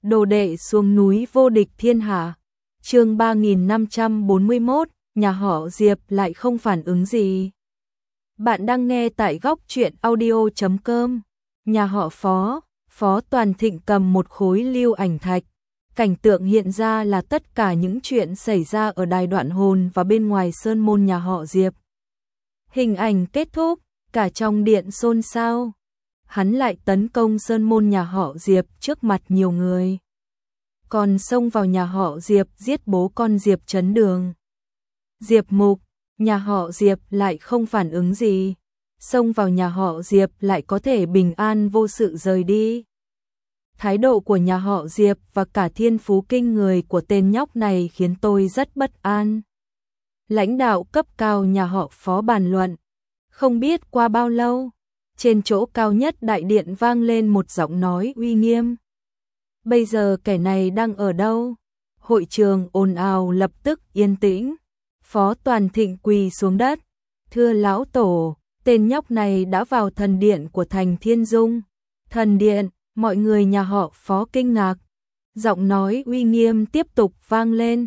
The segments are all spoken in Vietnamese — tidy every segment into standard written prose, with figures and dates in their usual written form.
Đồ đệ xuống núi vô địch thiên hạ. Chương 3541, nhà họ Diệp lại không phản ứng gì. Bạn đang nghe tại góc truyện audio.com. Nhà họ Phó Toàn Thịnh cầm một khối lưu ảnh thạch. Cảnh tượng hiện ra là tất cả những chuyện xảy ra ở đài Đoạn Hồn và bên ngoài sơn môn nhà họ Diệp. Hình ảnh kết thúc, cả trong điện xôn xao. Hắn lại tấn công sơn môn nhà họ Diệp trước mặt nhiều người. Còn xông vào nhà họ Diệp giết bố con Diệp Chấn Đường. Diệp Mục, nhà họ Diệp lại không phản ứng gì. Xông vào nhà họ Diệp lại có thể bình an vô sự rời đi. Thái độ của nhà họ Diệp và cả thiên phú kinh người của tên nhóc này khiến tôi rất bất an. Lãnh đạo cấp cao nhà họ Phó bàn luận. Không biết qua bao lâu, trên chỗ cao nhất đại điện vang lên một giọng nói uy nghiêm. Bây giờ kẻ này đang ở đâu? Hội trường ồn ào lập tức yên tĩnh. Phó Toàn Thịnh quỳ xuống đất. Thưa lão tổ, tên nhóc này đã vào thần điện của thành Thiên Dung. Thần điện, mọi người nhà họ Phó kinh ngạc. Giọng nói uy nghiêm tiếp tục vang lên.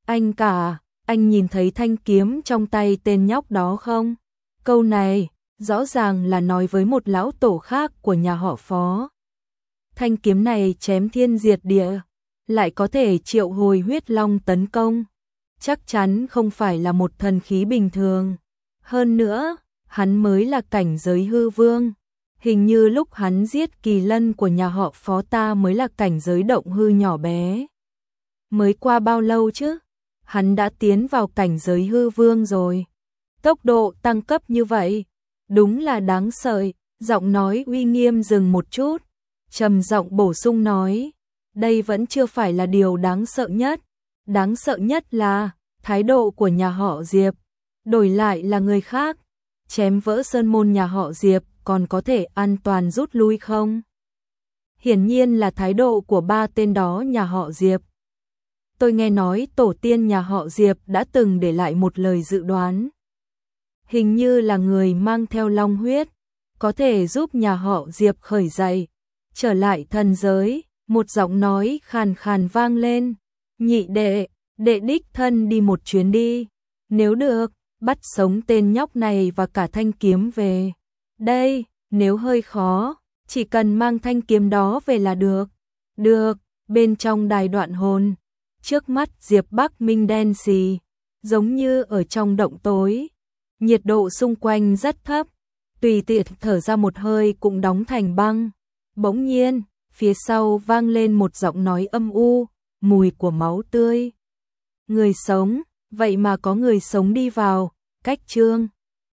Anh nhìn thấy thanh kiếm trong tay tên nhóc đó không? Câu này rõ ràng là nói với một lão tổ khác của nhà họ Phó. Thanh kiếm này chém thiên diệt địa, lại có thể triệu hồi huyết long tấn công. Chắc chắn không phải là một thần khí bình thường. Hơn nữa, hắn mới là cảnh giới hư vương. Hình như lúc hắn giết kỳ lân của nhà họ Phó ta mới là cảnh giới động hư nhỏ bé. Mới qua bao lâu chứ? Hắn đã tiến vào cảnh giới hư vương rồi. Tốc độ tăng cấp như vậy, đúng là đáng sợ. Giọng nói uy nghiêm dừng một chút, trầm giọng bổ sung nói, đây vẫn chưa phải là điều đáng sợ nhất. Đáng sợ nhất là thái độ của nhà họ Diệp. Đổi lại là người khác, chém vỡ sơn môn nhà họ Diệp còn có thể an toàn rút lui không? Hiển nhiên là thái độ của ba tên đó nhà họ Diệp. Tôi nghe nói tổ tiên nhà họ Diệp đã từng để lại một lời dự đoán. Hình như là người mang theo long huyết, có thể giúp nhà họ Diệp khởi dậy, trở lại thần giới. Một giọng nói khàn khàn vang lên. Nhị đệ, đệ đích thân đi một chuyến đi. Nếu được, bắt sống tên nhóc này và cả thanh kiếm về. Đây, nếu hơi khó, chỉ cần mang thanh kiếm đó về là được. Được, bên trong đài Đoạn Hồn. Trước mắt Diệp Bắc Minh đen xì, giống như ở trong động tối. Nhiệt độ xung quanh rất thấp, tùy tiện thở ra một hơi cũng đóng thành băng. Bỗng nhiên, phía sau vang lên một giọng nói âm u, mùi của máu tươi. Người sống, vậy mà có người sống đi vào. Cách chương